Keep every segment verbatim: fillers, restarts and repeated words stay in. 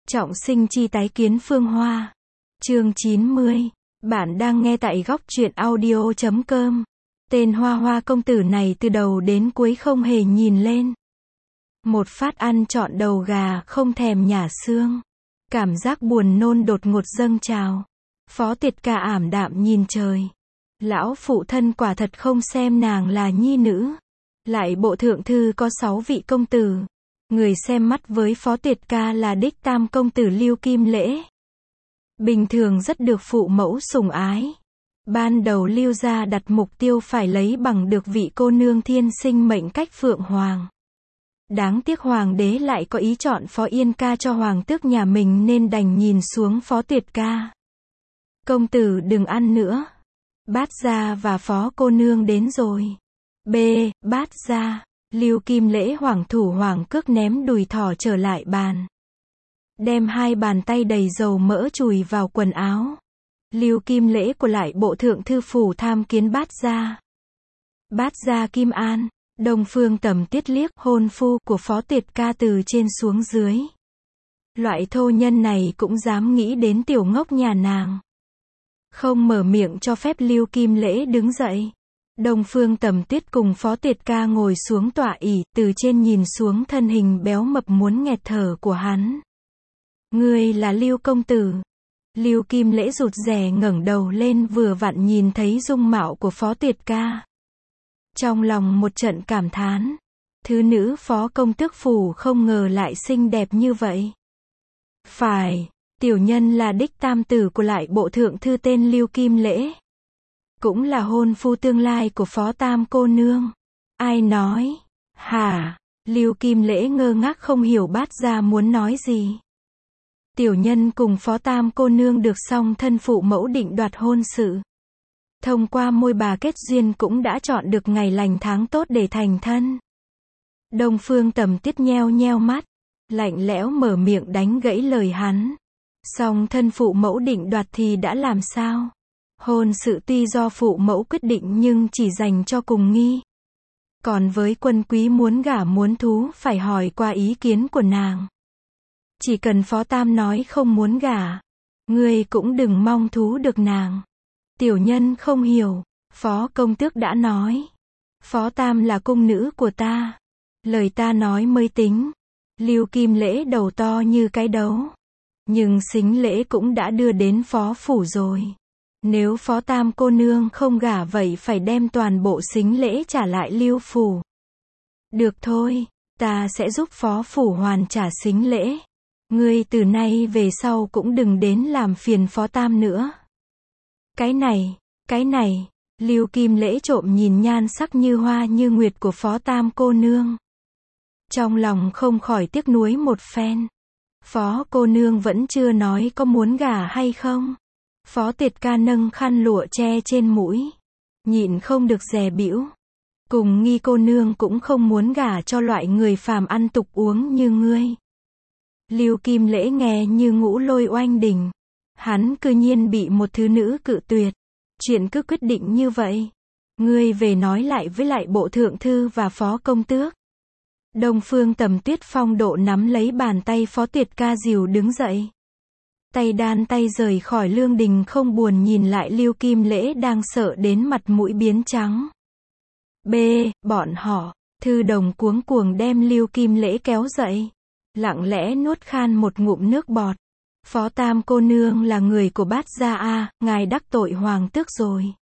Trọng sinh chi tái kiến Phương Hoa. Chương chín mươi. Bạn đang nghe tại góc truyện audio chấm com. Tên Hoa Hoa công tử này từ đầu đến cuối không hề nhìn lên. Một phát ăn trọn đầu gà không thèm nhả xương. Cảm giác buồn nôn đột ngột dâng trào. Phó Tiệt Ca ảm đạm nhìn trời. Lão phụ thân quả thật không xem nàng là nhi nữ. Lại bộ thượng thư có sáu vị công tử. Người xem mắt với Phó Tiệt Ca là đích tam công tử Lưu Kim Lễ. Bình thường rất được phụ mẫu sủng ái. Ban đầu Lưu gia đặt mục tiêu phải lấy bằng được vị cô nương thiên sinh mệnh cách Phượng Hoàng. Đáng tiếc Hoàng đế lại có ý chọn Phó Yên Ca cho Hoàng tước nhà mình nên đành nhìn xuống Phó Tiệt Ca. Công tử đừng ăn nữa. Bát gia và Phó cô nương đến rồi. B. Bát gia. Lưu Kim Lễ hoảng thủ hoảng cước ném đùi thỏ trở lại bàn. Đem hai bàn tay đầy dầu mỡ chùi vào quần áo. Lưu Kim Lễ của lại bộ thượng thư phủ tham kiến bát gia. Bát gia Kim An. Đông Phương Tầm Tiết liếc hôn phu của Phó Tiệt Ca từ trên xuống dưới. Loại thô nhân này cũng dám nghĩ đến tiểu ngốc nhà nàng. Không mở miệng cho phép Lưu Kim Lễ đứng dậy. Đông Phương Tầm Tuyết cùng Phó Tiệt Ca ngồi xuống tọa ỷ, từ trên nhìn xuống thân hình béo mập muốn nghẹt thở của hắn. Ngươi là Lưu công tử. Lưu Kim Lễ rụt rè ngẩng đầu lên vừa vặn nhìn thấy dung mạo của Phó Tiệt Ca. Trong lòng một trận cảm thán. Thứ nữ phó công tước phủ không ngờ lại xinh đẹp như vậy. Phải, tiểu nhân là đích tam tử của lại bộ thượng thư tên Lưu Kim Lễ. Cũng là hôn phu tương lai của Phó Tam cô nương. Ai nói? Hả? Lưu Kim Lễ ngơ ngác không hiểu bát gia muốn nói gì. Tiểu nhân cùng Phó Tam cô nương được song thân phụ mẫu định đoạt hôn sự. Thông qua môi bà kết duyên cũng đã chọn được ngày lành tháng tốt để thành thân. Đông Phương Tầm Tiết nheo nheo mắt, lạnh lẽo mở miệng đánh gãy lời hắn. Song thân phụ mẫu định đoạt thì đã làm sao? Hôn sự tuy do phụ mẫu quyết định nhưng chỉ dành cho cùng nghi. Còn với quân quý muốn gả muốn thú phải hỏi qua ý kiến của nàng. Chỉ cần Phó Tam nói không muốn gả, ngươi cũng đừng mong thú được nàng. Tiểu nhân không hiểu, Phó công tước đã nói. Phó Tam là cung nữ của ta. Lời ta nói mới tính. Lưu Kim Lễ đầu to như cái đấu. Nhưng sính lễ cũng đã đưa đến phó phủ rồi. Nếu Phó Tam cô nương không gả vậy phải đem toàn bộ sính lễ trả lại Lưu phủ. Được thôi, ta sẽ giúp phó phủ hoàn trả sính lễ. Ngươi từ nay về sau cũng đừng đến làm phiền Phó Tam nữa. Cái này, cái này, Lưu Kim Lễ trộm nhìn nhan sắc như hoa như nguyệt của Phó Tam cô nương. Trong lòng không khỏi tiếc nuối một phen. Phó cô nương vẫn chưa nói có muốn gả hay không. Phó Tiệt Ca nâng khăn lụa che trên mũi. Nhịn không được dè bĩu. Cùng nghi cô nương cũng không muốn gả cho loại người phàm ăn tục uống như ngươi. Lưu Kim Lễ nghe như ngũ lôi oanh đỉnh. Hắn cư nhiên bị một thứ nữ cự tuyệt. Chuyện cứ quyết định như vậy. Ngươi về nói lại với lại bộ thượng thư và phó công tước. Đông Phương Tầm Tuyết phong độ nắm lấy bàn tay Phó Tiệt Ca dìu đứng dậy. Tay đan tay rời khỏi lương đình không buồn nhìn lại Lưu Kim Lễ đang sợ đến mặt mũi biến trắng. B. Bọn họ, thư đồng cuống cuồng đem Lưu Kim Lễ kéo dậy. Lặng lẽ nuốt khan một ngụm nước bọt. Phó Tam cô nương là người của bát gia a, ngài đắc tội hoàng tước rồi.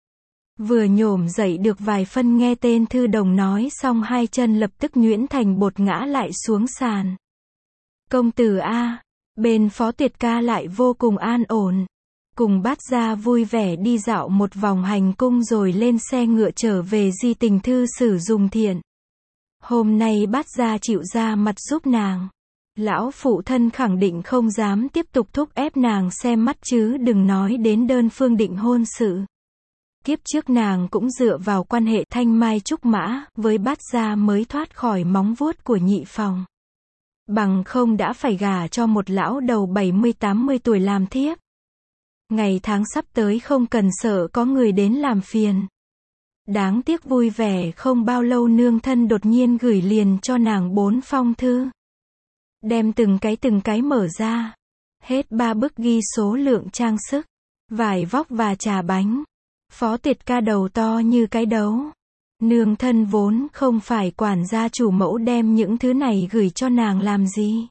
Vừa nhổm dậy được vài phân nghe tên thư đồng nói xong hai chân lập tức nhuyễn thành bột ngã lại xuống sàn. Công tử a, bên Phó Tiệt Ca lại vô cùng an ổn. Cùng bát gia vui vẻ đi dạo một vòng hành cung rồi lên xe ngựa trở về Di Tình Thư sử dùng thiện. Hôm nay bát gia chịu ra mặt giúp nàng. Lão phụ thân khẳng định không dám tiếp tục thúc ép nàng xem mắt chứ đừng nói đến đơn phương định hôn sự. Kiếp trước nàng cũng dựa vào quan hệ thanh mai trúc mã với bát gia mới thoát khỏi móng vuốt của nhị phòng. Bằng không đã phải gả cho một lão đầu bảy mươi tám mươi tuổi làm thiếp. Ngày tháng sắp tới không cần sợ có người đến làm phiền. Đáng tiếc vui vẻ không bao lâu nương thân đột nhiên gửi liền cho nàng bốn phong thư. đem từng cái từng cái mở ra. Hết ba bức ghi số lượng trang sức, vải vóc và trà bánh. Phó Tiệt Ca đầu to như cái đấu. Nương thân vốn không phải quản gia chủ mẫu đem những thứ này gửi cho nàng làm gì.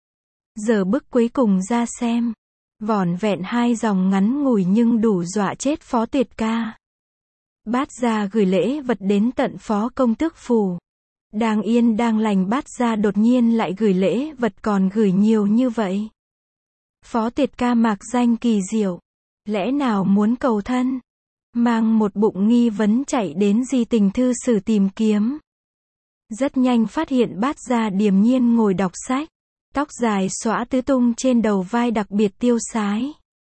Giờ bức cuối cùng ra xem. Vỏn vẹn hai dòng ngắn ngủi nhưng đủ dọa chết Phó Tiệt Ca. Bát gia gửi lễ vật đến tận Phó Công Tước phủ. Đang yên đang lành Bát gia đột nhiên lại gửi lễ vật còn gửi nhiều như vậy. Phó Tiệt Ca mạc danh kỳ diệu. Lẽ nào muốn cầu thân? Mang một bụng nghi vấn chạy đến di tình thư sử tìm kiếm. Rất nhanh phát hiện Bát gia điềm nhiên ngồi đọc sách. Tóc dài xõa tứ tung trên đầu vai đặc biệt tiêu sái.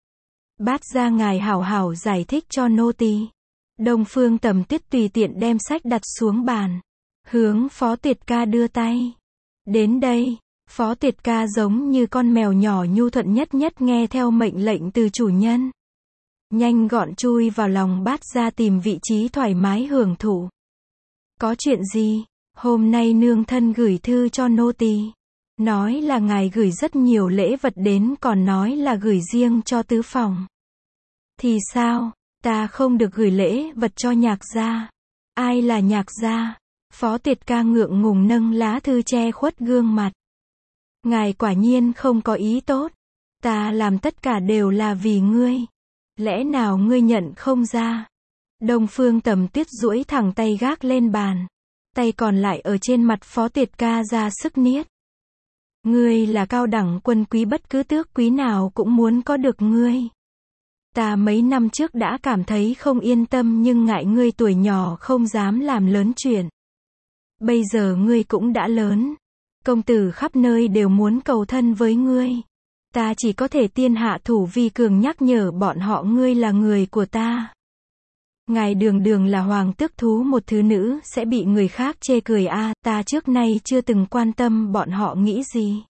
Bát gia ngài hảo hảo giải thích cho nô tỳ. Đông Phương Tầm Tuyết tùy tiện đem sách đặt xuống bàn. Hướng Phó Tiệt Ca đưa tay. Đến đây, Phó Tiệt Ca giống như con mèo nhỏ nhu thuận nhất nhất nghe theo mệnh lệnh từ chủ nhân. Nhanh gọn chui vào lòng Bát gia tìm vị trí thoải mái hưởng thụ. Có chuyện gì? Hôm nay nương thân gửi thư cho nô tỳ. Nói là ngài gửi rất nhiều lễ vật đến còn nói là gửi riêng cho tứ phòng. Thì sao? Ta không được gửi lễ vật cho Nhạc gia. Ai là Nhạc gia? Phó Tiệt Ca ngượng ngùng nâng lá thư che khuất gương mặt. Ngài quả nhiên không có ý tốt. Ta làm tất cả đều là vì ngươi. Lẽ nào ngươi nhận không ra? Đông Phương Tầm Tuyết duỗi thẳng tay gác lên bàn. Tay còn lại ở trên mặt Phó Tiệt Ca ra sức niết. Ngươi là cao đẳng quân quý bất cứ tước quý nào cũng muốn có được ngươi. Ta mấy năm trước đã cảm thấy không yên tâm nhưng ngại ngươi tuổi nhỏ không dám làm lớn chuyện. Bây giờ ngươi cũng đã lớn. Công tử khắp nơi đều muốn cầu thân với ngươi. Ta chỉ có thể tiên hạ thủ vi cường nhắc nhở bọn họ ngươi là người của ta. Ngài đường đường là hoàng tước thú một thứ nữ sẽ bị người khác chê cười a à, ta trước nay chưa từng quan tâm bọn họ nghĩ gì.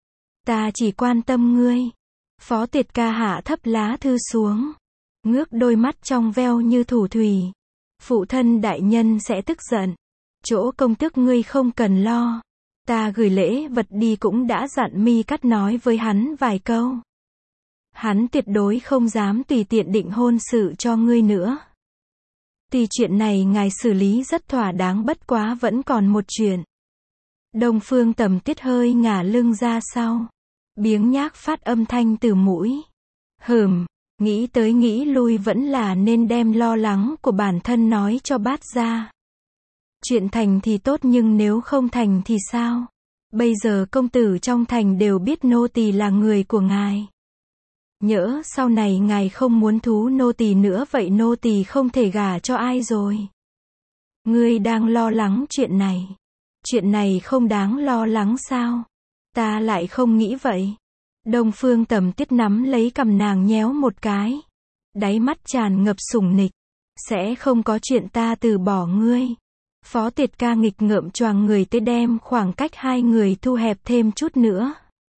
Ta chỉ quan tâm ngươi. Phó Tiệt Ca hạ thấp lá thư xuống. Ngước đôi mắt trong veo như thủ thủy. Phụ thân đại nhân sẽ tức giận. Chỗ công tước ngươi không cần lo. Ta gửi lễ vật đi cũng đã dặn Mi Cắt nói với hắn vài câu. Hắn tuyệt đối không dám tùy tiện định hôn sự cho ngươi nữa. Tuy chuyện này ngài xử lý rất thỏa đáng bất quá vẫn còn một chuyện. Đông Phương Tầm Tuyết hơi ngả lưng ra sau. Biếng nhác phát âm thanh từ mũi. Hừm, nghĩ tới nghĩ lui vẫn là nên đem lo lắng của bản thân nói cho Bát gia. Chuyện thành thì tốt nhưng nếu không thành thì sao? Bây giờ công tử trong thành đều biết nô tỳ là người của ngài. Nhỡ sau này ngài không muốn thú nô tỳ nữa vậy nô tỳ không thể gả cho ai rồi. Ngươi đang lo lắng chuyện này. Chuyện này không đáng lo lắng sao? Ta lại không nghĩ vậy. Đông Phương Tầm Tuyết nắm lấy cằm nàng nhéo một cái. Đáy mắt tràn ngập sủng nịch. Sẽ không có chuyện ta từ bỏ ngươi. Phó Tiệt Ca nghịch ngợm choàng người tới đem khoảng cách hai người thu hẹp thêm chút nữa.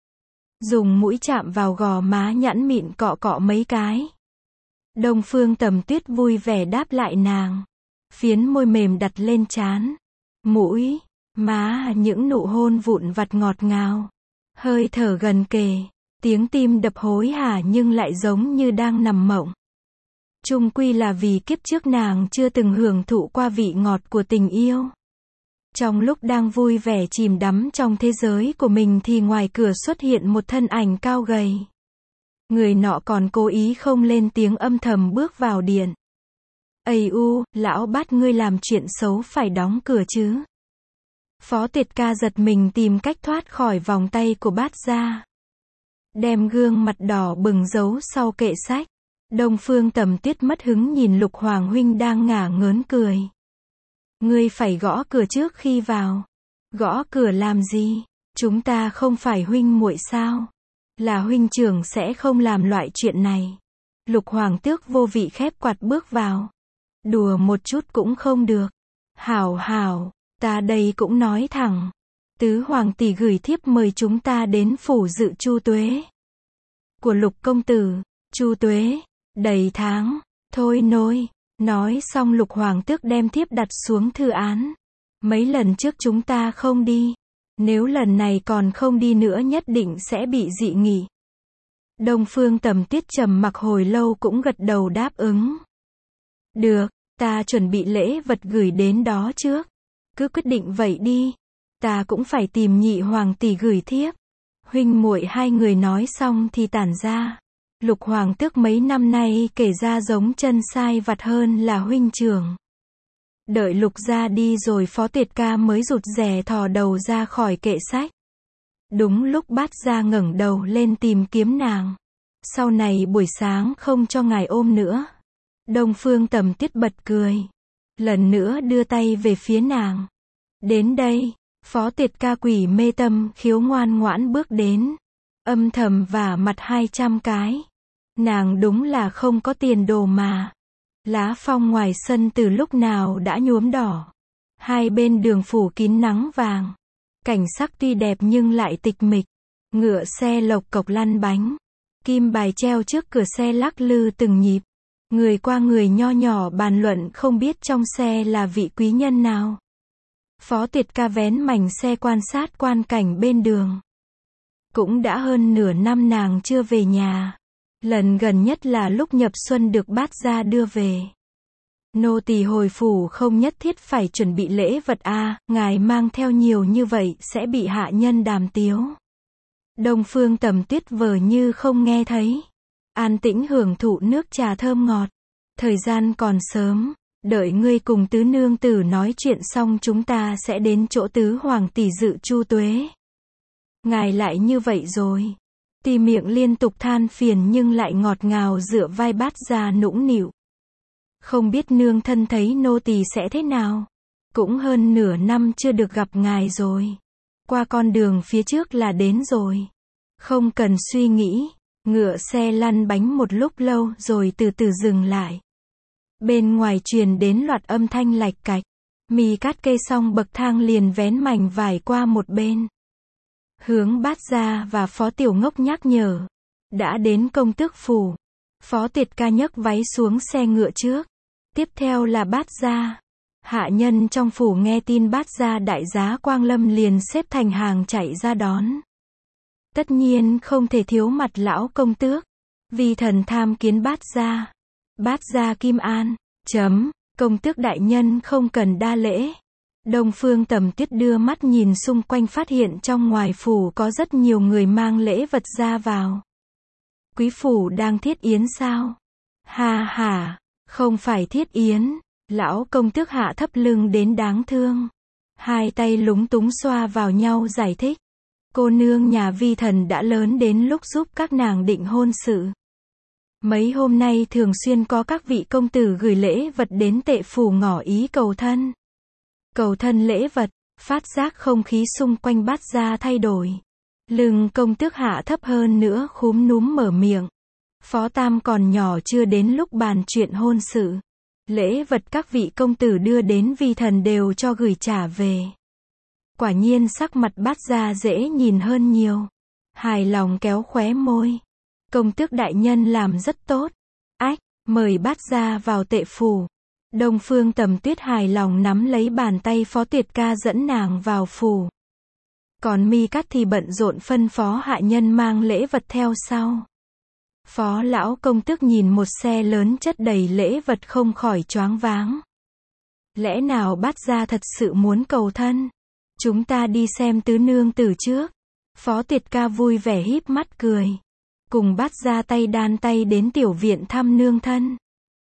Dùng mũi chạm vào gò má nhẵn mịn cọ cọ mấy cái. Đông Phương Tầm Tuyết vui vẻ đáp lại nàng. Phiến môi mềm đặt lên trán. Mũi, má những nụ hôn vụn vặt ngọt ngào. Hơi thở gần kề. Tiếng tim đập hối hả nhưng lại giống như đang nằm mộng. Chung quy là vì kiếp trước nàng chưa từng hưởng thụ qua vị ngọt của tình yêu. Trong lúc đang vui vẻ chìm đắm trong thế giới của mình thì ngoài cửa xuất hiện một thân ảnh cao gầy. Người nọ còn cố ý không lên tiếng âm thầm bước vào điện. Ây u, lão Bát ngươi làm chuyện xấu phải đóng cửa chứ. Phó Tiệt Ca giật mình tìm cách thoát khỏi vòng tay của Bát gia. Đem gương mặt đỏ bừng giấu sau kệ sách. Đông Phương Tầm Tuyết mất hứng nhìn Lục Hoàng huynh đang ngả ngớn cười. Ngươi phải gõ cửa trước khi vào. Gõ cửa làm gì? Chúng ta không phải huynh muội sao? Là huynh trưởng sẽ không làm loại chuyện này. Lục Hoàng tước vô vị khép quạt bước vào. Đùa một chút cũng không được. Hảo hảo, ta đây cũng nói thẳng. Tứ Hoàng tỷ gửi thiếp mời chúng ta đến phủ dự chu tuế. Của Lục công tử, chu tuế, đầy tháng, thôi nôi. Nói xong Lục Hoàng tước đem thiếp đặt xuống thư án. Mấy lần trước chúng ta không đi. Nếu lần này còn không đi nữa nhất định sẽ bị dị nghị. Đông Phương Tầm Tuyết trầm mặc hồi lâu cũng gật đầu đáp ứng. Được, ta chuẩn bị lễ vật gửi đến đó trước. Cứ quyết định vậy đi. Ta cũng phải tìm nhị hoàng tỷ gửi thiếp. Huynh muội hai người nói xong thì tản ra. Lục hoàng tước mấy năm nay kể ra giống chân sai vặt hơn là huynh trưởng. Đợi Lục ra đi rồi Phó Tuyệt Ca mới rụt rè thò đầu ra khỏi kệ sách. Đúng lúc Bát Gia ngẩng đầu lên tìm kiếm nàng. Sau này buổi sáng không cho ngài ôm nữa. Đông Phương Tầm Tuyết bật cười. Lần nữa đưa tay về phía nàng. Đến đây, Phó Tuyệt Ca quỷ mê tâm khiếu ngoan ngoãn bước đến. Âm thầm vả mặt hai trăm cái. Nàng đúng là không có tiền đồ mà. Lá phong ngoài sân từ lúc nào đã nhuốm đỏ. Hai bên đường phủ kín nắng vàng. Cảnh sắc tuy đẹp nhưng lại tịch mịch. Ngựa xe lộc cộc lăn bánh. Kim bài treo trước cửa xe lắc lư từng nhịp. Người qua người nho nhỏ bàn luận không biết trong xe là vị quý nhân nào. Phó Tuyệt Ca vén mảnh xe quan sát quan cảnh bên đường. Cũng đã hơn nửa năm nàng chưa về nhà. Lần gần nhất là lúc nhập xuân được Bát Gia đưa về. Nô tỳ hồi phủ không nhất thiết phải chuẩn bị lễ vật a, à, ngài mang theo nhiều như vậy sẽ bị hạ nhân đàm tiếu. Đông Phương Tầm Tuyết vờ như không nghe thấy. An tĩnh hưởng thụ nước trà thơm ngọt. Thời gian còn sớm, đợi ngươi cùng tứ nương tử nói chuyện xong chúng ta sẽ đến chỗ tứ hoàng tỷ dự chu tuế. Ngài lại như vậy rồi. Tuy miệng liên tục than phiền nhưng lại ngọt ngào dựa vai Bát Gia nũng nịu. Không biết nương thân thấy nô tỳ sẽ thế nào. Cũng hơn nửa năm chưa được gặp ngài rồi. Qua con đường phía trước là đến rồi. Không cần suy nghĩ. Ngựa xe lăn bánh một lúc lâu rồi từ từ dừng lại. Bên ngoài truyền đến loạt âm thanh lạch cạch. Mi Cát kê xong bậc thang liền vén mảnh vải qua một bên. Hướng Bát Gia và Phó Tiểu Ngốc nhắc nhở. Đã đến công tước phủ. Phó Tuyệt Ca nhấc váy xuống xe ngựa trước. Tiếp theo là Bát Gia. Hạ nhân trong phủ nghe tin Bát Gia đại giá Quang Lâm liền xếp thành hàng chạy ra đón. Tất nhiên không thể thiếu mặt lão công tước. Vì thần tham kiến Bát Gia. Bát Gia Kim An. Chấm. Công tước đại nhân không cần đa lễ. Đông Phương Tầm Tuyết đưa mắt nhìn xung quanh phát hiện trong ngoài phủ có rất nhiều người mang lễ vật ra vào. Quý phủ đang thiết yến sao? Ha ha, không phải thiết yến. Lão công tước hạ thấp lưng đến đáng thương. Hai tay lúng túng xoa vào nhau giải thích. Cô nương nhà vi thần đã lớn đến lúc giúp các nàng định hôn sự. Mấy hôm nay thường xuyên có các vị công tử gửi lễ vật đến tệ phủ ngỏ ý cầu thân. Cầu thân lễ vật, phát giác không khí xung quanh Bát Gia thay đổi. Lưng công tước hạ thấp hơn nữa khúm núm mở miệng. Phó Tam còn nhỏ chưa đến lúc bàn chuyện hôn sự. Lễ vật các vị công tử đưa đến vi thần đều cho gửi trả về. Quả nhiên sắc mặt Bát Gia dễ nhìn hơn nhiều. Hài lòng kéo khóe môi. Công tước đại nhân làm rất tốt. Ách, mời Bát Gia vào tệ phủ. Đông Phương Tầm Tuyết hài lòng nắm lấy bàn tay Phó Tuyệt Ca dẫn nàng vào phủ. Còn Mi Cát thì bận rộn phân phó hạ nhân mang lễ vật theo sau. Phó lão công tước nhìn một xe lớn chất đầy lễ vật không khỏi choáng váng. Lẽ nào Bát Gia thật sự muốn cầu thân? Chúng ta đi xem tứ nương tử trước. Phó Tuyệt Ca vui vẻ híp mắt cười. Cùng Bát Gia tay đan tay đến tiểu viện thăm nương thân.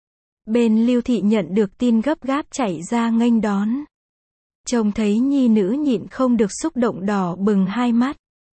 Bên Lưu Thị nhận được tin gấp gáp chạy ra nghênh đón. Trông thấy nhi nữ nhịn không được xúc động đỏ bừng hai mắt.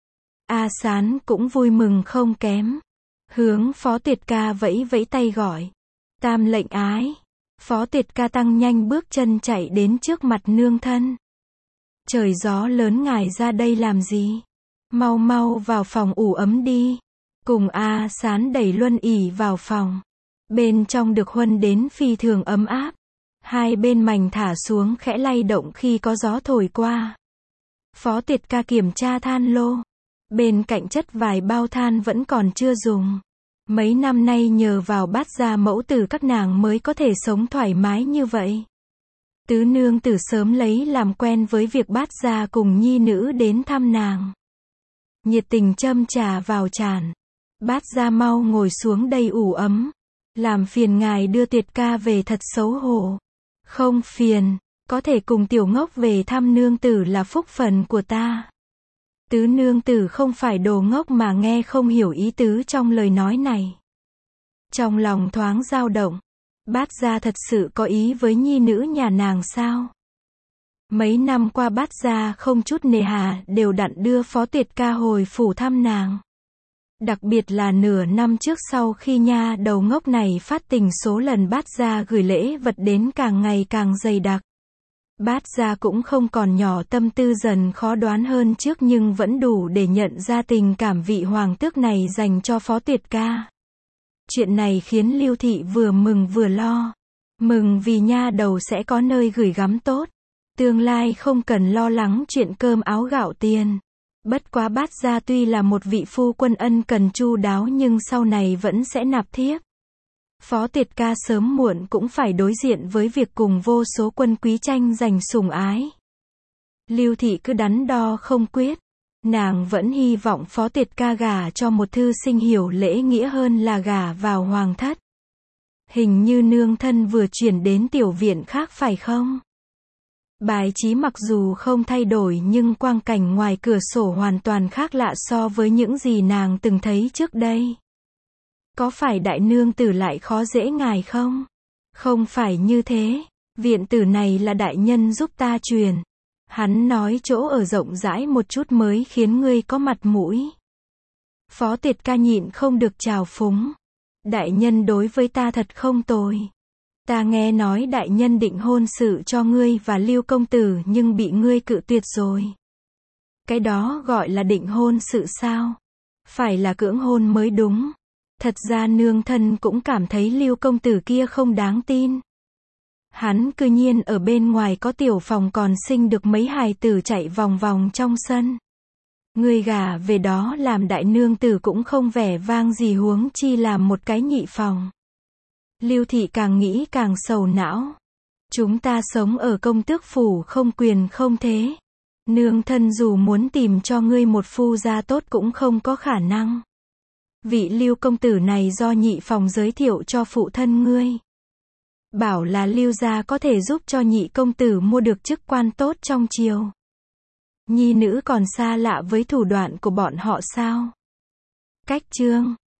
A Sán cũng vui mừng không kém. Hướng Phó Tuyệt Ca vẫy vẫy tay gọi. Tam lệnh ái. Phó Tuyệt Ca tăng nhanh bước chân chạy đến trước mặt nương thân. Trời gió lớn ngài ra đây làm gì? Mau mau vào phòng ủ ấm đi. Cùng A Sán đẩy Luân ỉ vào phòng. Bên trong được huân đến phi thường ấm áp. Hai bên mành thả xuống khẽ lay động khi có gió thổi qua. Phó Tuyệt Ca kiểm tra than lô. Bên cạnh chất vài bao than vẫn còn chưa dùng. Mấy năm nay nhờ vào Bát Gia mẫu tử các nàng mới có thể sống thoải mái như vậy. Tứ nương tử sớm lấy làm quen với việc Bát gia cùng nhi nữ đến thăm nàng. Nhiệt tình châm trà vào tràn. Bát gia mau ngồi xuống đây ủ ấm. Làm phiền ngài đưa Tuyệt ca về thật xấu hổ. Không phiền, có thể cùng tiểu ngốc về thăm nương tử là phúc phần của ta. Tứ nương tử không phải đồ ngốc mà nghe không hiểu ý tứ trong lời nói này. Trong lòng thoáng dao động. Bát gia thật sự có ý với nhi nữ nhà nàng sao? Mấy năm qua Bát gia không chút nề hà đều đặn đưa Phó Tuyệt ca hồi phủ thăm nàng. Đặc biệt là nửa năm trước sau khi nha đầu ngốc này phát tình số lần Bát gia gửi lễ vật đến càng ngày càng dày đặc. Bát gia cũng không còn nhỏ tâm tư dần khó đoán hơn trước nhưng vẫn đủ để nhận ra tình cảm vị hoàng tước này dành cho Phó Tuyệt ca. Chuyện này khiến Lưu Thị vừa mừng vừa lo. Mừng vì nha đầu sẽ có nơi gửi gắm tốt. Tương lai không cần lo lắng chuyện cơm áo gạo tiền. Bất quá Bát gia tuy là một vị phu quân ân cần chu đáo nhưng sau này vẫn sẽ nạp thiếp. Phó Tuyệt ca sớm muộn cũng phải đối diện với việc cùng vô số quân quý tranh giành sủng ái. Lưu Thị cứ đắn đo không quyết. Nàng vẫn hy vọng Phó Tuyệt ca gả cho một thư sinh hiểu lễ nghĩa hơn là gả vào hoàng thất. Hình như nương thân vừa chuyển đến tiểu viện khác phải không? Bài trí mặc dù không thay đổi nhưng quang cảnh ngoài cửa sổ hoàn toàn khác lạ so với những gì nàng từng thấy trước đây. Có phải đại nương tử lại khó dễ ngài không? Không phải như thế. Viện tử này là đại nhân giúp ta truyền. Hắn nói chỗ ở rộng rãi một chút mới khiến ngươi có mặt mũi. Phó Tuyệt ca nhịn không được trào phúng. Đại nhân đối với ta thật không tồi. Ta nghe nói đại nhân định hôn sự cho ngươi và Lưu công tử nhưng bị ngươi cự tuyệt rồi. Cái đó gọi là định hôn sự sao? Phải là cưỡng hôn mới đúng. Thật ra nương thân cũng cảm thấy Lưu công tử kia không đáng tin. Hắn cư nhiên ở bên ngoài có tiểu phòng còn sinh được mấy hài tử chạy vòng vòng trong sân. Người gả về đó làm đại nương tử cũng không vẻ vang gì huống chi làm một cái nhị phòng. Lưu Thị càng nghĩ càng sầu não. Chúng ta sống ở công tước phủ không quyền không thế. Nương thân dù muốn tìm cho ngươi một phu gia tốt cũng không có khả năng. Vị Lưu công tử này do nhị phòng giới thiệu cho phụ thân ngươi. Bảo là Lưu gia có thể giúp cho nhị công tử mua được chức quan tốt trong triều. Nhi nữ còn xa lạ với thủ đoạn của bọn họ sao? Cách chương